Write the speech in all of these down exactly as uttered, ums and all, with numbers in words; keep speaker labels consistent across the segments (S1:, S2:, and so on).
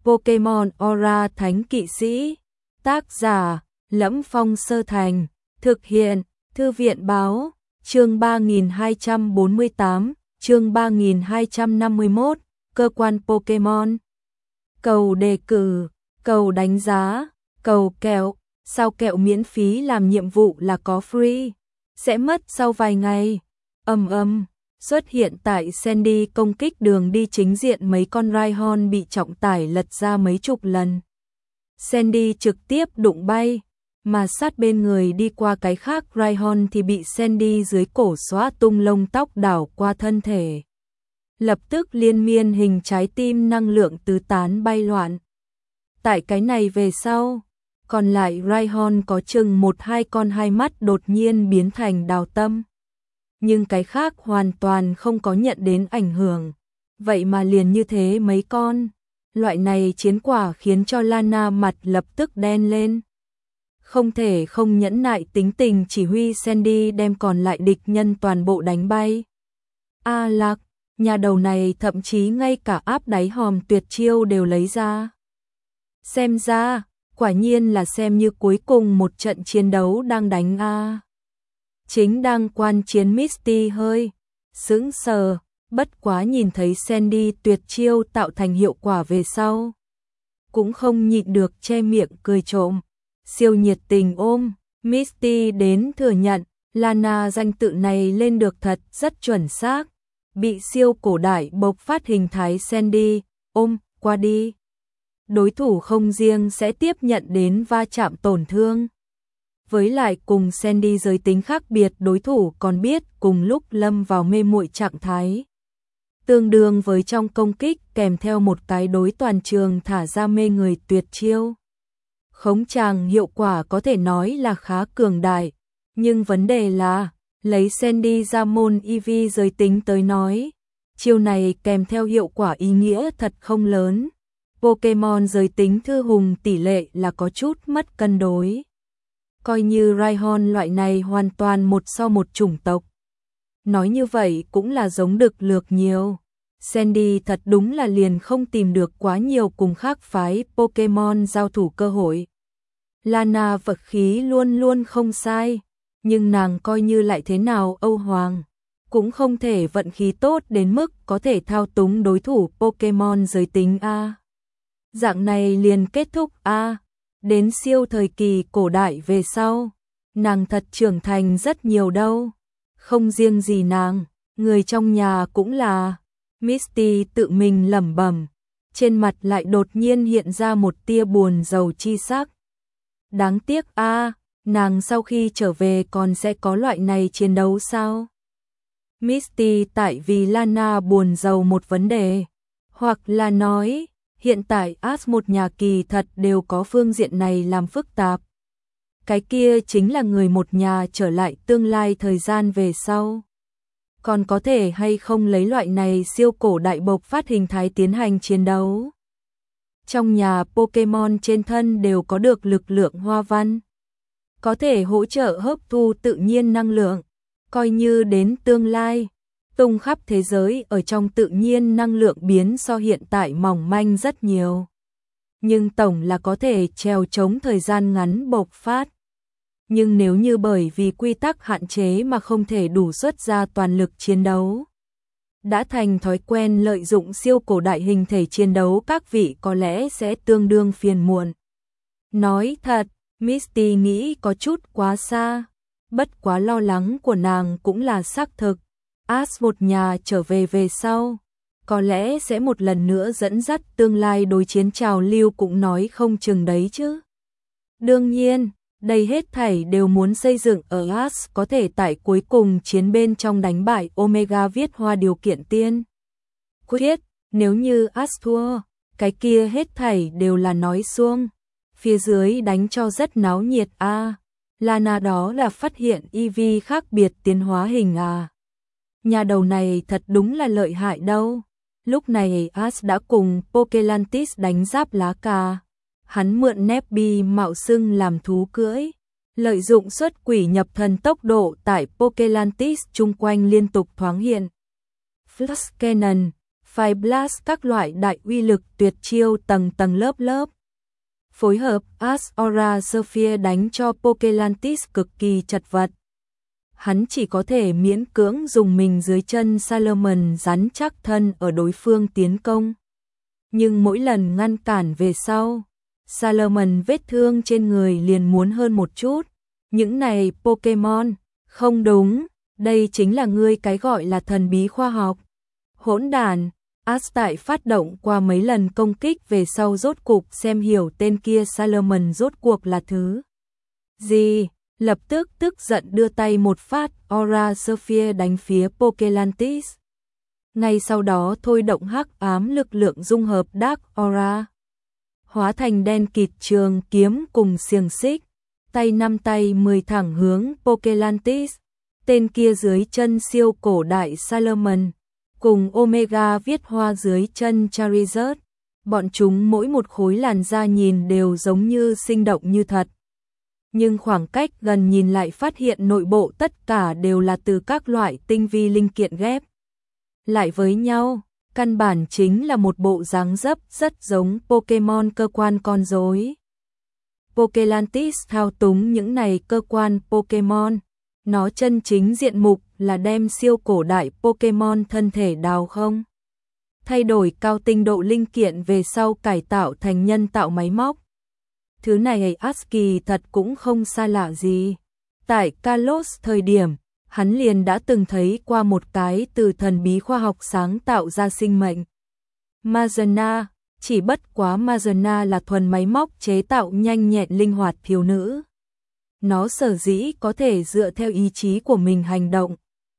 S1: Pokemon Aura Thánh Kỵ Sĩ. Tác giả: Lẫm Phong Sơ Thành. Thực hiện: Thư viện báo. Chương ba nghìn hai trăm bốn mươi tám, chương ba nghìn hai trăm năm mươi mốt, cơ quan Pokemon. Cầu đề cử, cầu đánh giá, cầu kẹo, sao kẹo miễn phí làm nhiệm vụ là có free, sẽ mất sau vài ngày. Ầm ầm, xuất hiện tại Sandy công kích đường đi chính diện mấy con Rhyhorn bị trọng tải lật ra mấy chục lần. Sandy trực tiếp đụng bay, mà sát bên người đi qua cái khác Rhyhorn thì bị Sandy dưới cổ xóa tung lông tóc đảo qua thân thể. Lập tức liên miên hình trái tim năng lượng tứ tán bay loạn. Tại cái này về sau, còn lại Rhyhorn có chừng một hai con hai mắt đột nhiên biến thành đào tâm. Nhưng cái khác hoàn toàn không có nhận đến ảnh hưởng. Vậy mà liền như thế mấy con. Loại này chiến quả khiến cho Lana mặt lập tức đen lên. Không thể không nhẫn nại tính tình chỉ huy Sandy đem còn lại địch nhân toàn bộ đánh bay. A Lạc, nhà đầu này thậm chí ngay cả áp đáy hòm tuyệt chiêu đều lấy ra. Xem ra, quả nhiên là xem như cuối cùng một trận chiến đấu đang đánh a. Chính đang quan chiến Misty hơi sững sờ, bất quá nhìn thấy Sandy tuyệt chiêu tạo thành hiệu quả về sau, cũng không nhịn được che miệng cười trộm. Siêu nhiệt tình ôm Misty đến thừa nhận, Lana danh tự này lên được thật rất chuẩn xác. Bị siêu cổ đại bộc phát hình thái Sandy ôm qua đi, đối thủ không riêng sẽ tiếp nhận đến va chạm tổn thương, với lại cùng Sandy giới tính khác biệt, đối thủ còn biết cùng lúc lâm vào mê muội trạng thái, tương đương với trong công kích kèm theo một cái đối toàn trường thả ra mê người tuyệt chiêu. Khống tràng hiệu quả có thể nói là khá cường đại, nhưng vấn đề là, lấy Sandy ra môn e vê giới tính tới nói, chiêu này kèm theo hiệu quả ý nghĩa thật không lớn. Pokemon giới tính thư hùng tỷ lệ là có chút mất cân đối. Coi như Rhyhorn loại này hoàn toàn một so một chủng tộc. Nói như vậy cũng là giống đực lược nhiều. Sandy thật đúng là liền không tìm được quá nhiều cùng khác phái Pokemon giao thủ cơ hội. Lana vật khí luôn luôn không sai, nhưng nàng coi như lại thế nào Âu Hoàng, cũng không thể vận khí tốt đến mức có thể thao túng đối thủ Pokemon giới tính A. Dạng này liền kết thúc A. Đến siêu thời kỳ cổ đại về sau, nàng thật trưởng thành rất nhiều đâu. Không riêng gì nàng, người trong nhà cũng là. Misty tự mình lẩm bẩm, trên mặt lại đột nhiên hiện ra một tia buồn rầu chi sắc. Đáng tiếc a, nàng sau khi trở về còn sẽ có loại này chiến đấu sao? Misty tại vì Lana buồn rầu một vấn đề, hoặc là nói, hiện tại Ash một nhà kỳ thật đều có phương diện này làm phức tạp. Cái kia chính là người một nhà trở lại tương lai thời gian về sau. Còn có thể hay không lấy loại này siêu cổ đại bộc phát hình thái tiến hành chiến đấu. Trong nhà Pokemon trên thân đều có được lực lượng hoa văn, có thể hỗ trợ hấp thu tự nhiên năng lượng, coi như đến tương lai, tung khắp thế giới ở trong tự nhiên năng lượng biến so hiện tại mỏng manh rất nhiều. Nhưng tổng là có thể trèo chống thời gian ngắn bộc phát. Nhưng nếu như bởi vì quy tắc hạn chế mà không thể đủ xuất ra toàn lực chiến đấu, đã thành thói quen lợi dụng siêu cổ đại hình thể chiến đấu, các vị có lẽ sẽ tương đương phiền muộn. Nói thật, Misty nghĩ có chút quá xa, bất quá lo lắng của nàng cũng là xác thực. Ash một nhà trở về về sau, có lẽ sẽ một lần nữa dẫn dắt tương lai đối chiến trào lưu cũng nói không chừng đấy chứ. Đương nhiên, đây hết thảy đều muốn xây dựng ở Ash có thể tại cuối cùng chiến bên trong đánh bại Omega viết hoa điều kiện tiên quyết. Nếu như Ash thua, cái kia hết thảy đều là nói suông. Phía dưới đánh cho rất náo nhiệt a. À, Lana đó là phát hiện e vê khác biệt tiến hóa hình à. Nhà đầu này thật đúng là lợi hại đâu. Lúc này Ash đã cùng Pokelantis đánh giáp lá cà. Hắn mượn Nebby mạo xưng làm thú cưỡi, lợi dụng xuất quỷ nhập thần tốc độ tại Pokelantis chung quanh liên tục thoáng hiện. Flash Cannon, Fire Blast các loại đại uy lực tuyệt chiêu tầng tầng lớp lớp. Phối hợp Ash Aura Sphere đánh cho Pokelantis cực kỳ chật vật. Hắn chỉ có thể miễn cưỡng dùng mình dưới chân Salamence rắn chắc thân ở đối phương tiến công. Nhưng mỗi lần ngăn cản về sau, Salamence vết thương trên người liền muốn hơn một chút. Những này Pokemon, không đúng, đây chính là ngươi cái gọi là thần bí khoa học. Hỗn đản, Ash tại phát động qua mấy lần công kích về sau rốt cục xem hiểu tên kia Salamence rốt cuộc là thứ gì, lập tức tức giận đưa tay một phát Aura Sphere đánh phía Pokelantis. Ngay sau đó thôi động hắc ám lực lượng dung hợp Dark Aura, hóa thành đen kịt trường kiếm cùng xiềng xích, tay năm tay mười thẳng hướng Pokelantis. Tên kia dưới chân siêu cổ đại Salamence, cùng Omega viết hoa dưới chân Charizard, bọn chúng mỗi một khối làn da nhìn đều giống như sinh động như thật. Nhưng khoảng cách gần nhìn lại phát hiện nội bộ tất cả đều là từ các loại tinh vi linh kiện ghép lại với nhau, căn bản chính là một bộ dáng dấp rất giống Pokemon cơ quan con rối. Pokelantis thao túng những này cơ quan Pokemon, nó chân chính diện mục là đem siêu cổ đại Pokemon thân thể đào không, thay đổi cao tinh độ linh kiện về sau cải tạo thành nhân tạo máy móc. Thứ này Ash kỳ thật cũng không xa lạ gì. Tại Kalos thời điểm, hắn liền đã từng thấy qua một cái từ thần bí khoa học sáng tạo ra sinh mệnh. Mazana, chỉ bất quá Mazana là thuần máy móc chế tạo nhanh nhẹn linh hoạt thiếu nữ. Nó sở dĩ có thể dựa theo ý chí của mình hành động,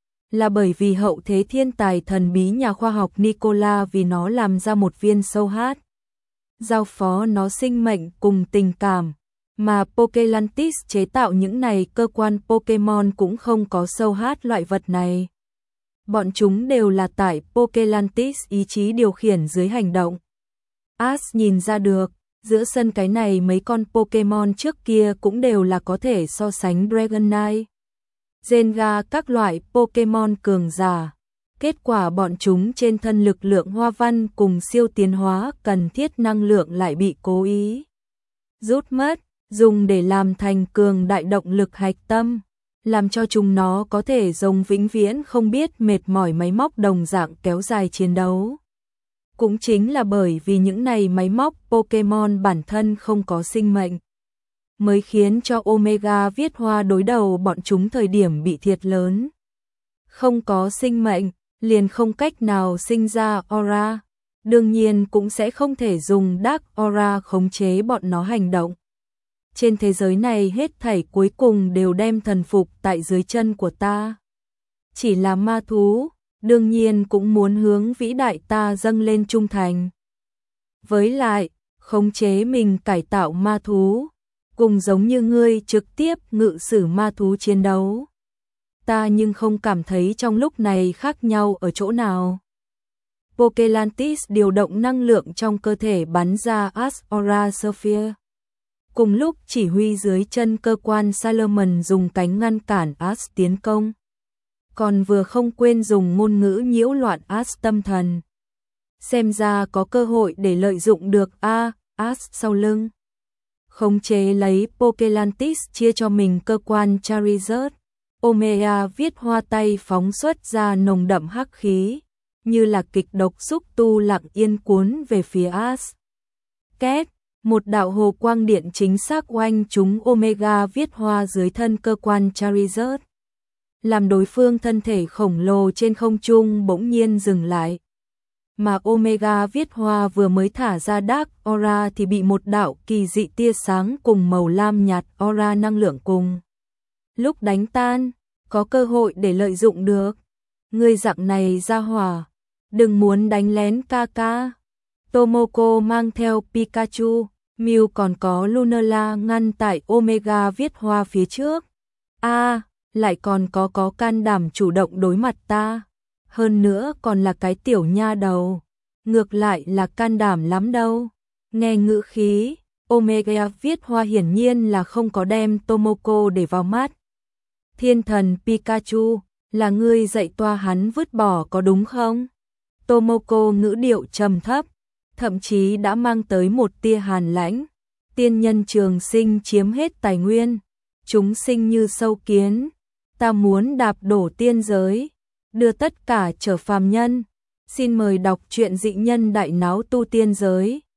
S1: là bởi vì hậu thế thiên tài thần bí nhà khoa học Nicola vì nó làm ra một viên sâu hát, giao phó nó sinh mệnh cùng tình cảm, mà Pokelantis chế tạo những này cơ quan Pokemon cũng không có sâu hát loại vật này. Bọn chúng đều là tại Pokelantis ý chí điều khiển dưới hành động. Ash nhìn ra được, giữa sân cái này mấy con Pokemon trước kia cũng đều là có thể so sánh Dragonite, Gengar các loại Pokemon cường giả. Kết quả bọn chúng trên thân lực lượng hoa văn cùng siêu tiến hóa cần thiết năng lượng lại bị cố ý rút mất, dùng để làm thành cường đại động lực hạch tâm, làm cho chúng nó có thể dùng vĩnh viễn không biết mệt mỏi máy móc đồng dạng kéo dài chiến đấu. Cũng chính là bởi vì những này máy móc Pokemon bản thân không có sinh mệnh, mới khiến cho Omega viết hoa đối đầu bọn chúng thời điểm bị thiệt lớn. Không có sinh mệnh, liền không cách nào sinh ra aura, đương nhiên cũng sẽ không thể dùng Dark Aura khống chế bọn nó hành động. Trên thế giới này hết thảy cuối cùng đều đem thần phục tại dưới chân của ta. Chỉ là ma thú, đương nhiên cũng muốn hướng vĩ đại ta dâng lên trung thành. Với lại, khống chế mình cải tạo ma thú, cùng giống như ngươi trực tiếp ngự sử ma thú chiến đấu. Ta nhưng không cảm thấy trong lúc này khác nhau ở chỗ nào. Pokelantis điều động năng lượng trong cơ thể bắn ra Ash Aura Sphere. Cùng lúc chỉ huy dưới chân cơ quan Salamence dùng cánh ngăn cản Ash tiến công. Còn vừa không quên dùng ngôn ngữ nhiễu loạn Ash tâm thần. Xem ra có cơ hội để lợi dụng được A, Ash sau lưng. Khống chế lấy Pokelantis chia cho mình cơ quan Charizard. Omega viết hoa tay phóng xuất ra nồng đậm hắc khí, như là kịch độc xúc tu lặng yên cuốn về phía Ash. Két, một đạo hồ quang điện chính xác oanh trúng Omega viết hoa dưới thân cơ quan Charizard, làm đối phương thân thể khổng lồ trên không trung bỗng nhiên dừng lại. Mà Omega viết hoa vừa mới thả ra Dark Aura thì bị một đạo kỳ dị tia sáng cùng màu lam nhạt Aura năng lượng cùng lúc đánh tan, có cơ hội để lợi dụng được. Ngươi dạng này ra hỏa, đừng muốn đánh lén ca ca. Tomoko mang theo Pikachu, Mew còn có Lunala ngăn tại Omega viết hoa phía trước. A, à, lại còn có có can đảm chủ động đối mặt ta. Hơn nữa còn là cái tiểu nha đầu. Ngược lại là can đảm lắm đâu. Nghe ngữ khí, Omega viết hoa hiển nhiên là không có đem Tomoko để vào mắt. Thiên thần Pikachu, là ngươi dạy toa hắn vứt bỏ có đúng không? Tomoko ngữ điệu trầm thấp, thậm chí đã mang tới một tia hàn lãnh. Tiên nhân trường sinh chiếm hết tài nguyên, chúng sinh như sâu kiến, ta muốn đạp đổ tiên giới, đưa tất cả trở phàm nhân. Xin mời đọc truyện Dị Nhân Đại Náo Tu Tiên Giới.